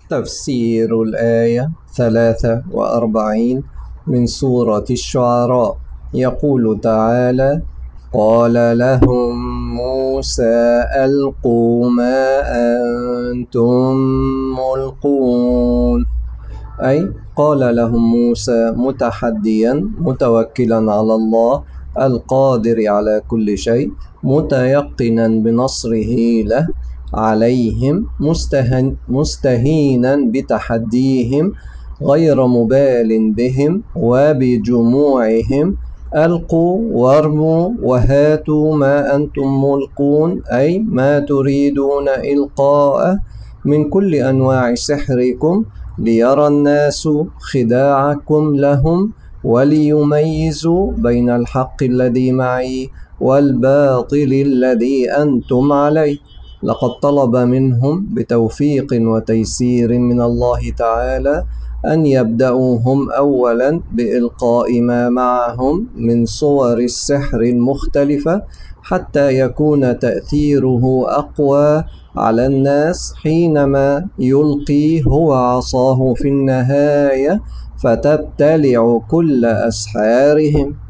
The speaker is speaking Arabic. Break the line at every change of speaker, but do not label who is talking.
تفسير الآية 43 من سورة الشعراء. يقول تعالى: قال لهم موسى ألقوا ما أنتم ملقون، أي قال لهم موسى متحديا متوكلا على الله القادر على كل شيء، متيقنا بنصره له عليهم، مستهينا بتحديهم، غير مبال بهم وبجموعهم: ألقوا وارموا وهاتوا ما أنتم ملقون، أي ما تريدون إلقاءه من كل أنواع سحركم، ليرى الناس خداعكم لهم وليميزوا بين الحق الذي معي والباطل الذي أنتم عليه. لقد طلب منهم بتوفيق وتيسير من الله تعالى أن يبدأوا هم أولا بإلقاء ما معهم من صور السحر المختلفة، حتى يكون تأثيره أقوى على الناس حينما يلقي هو عصاه في النهاية فتبتلع كل أسحارهم.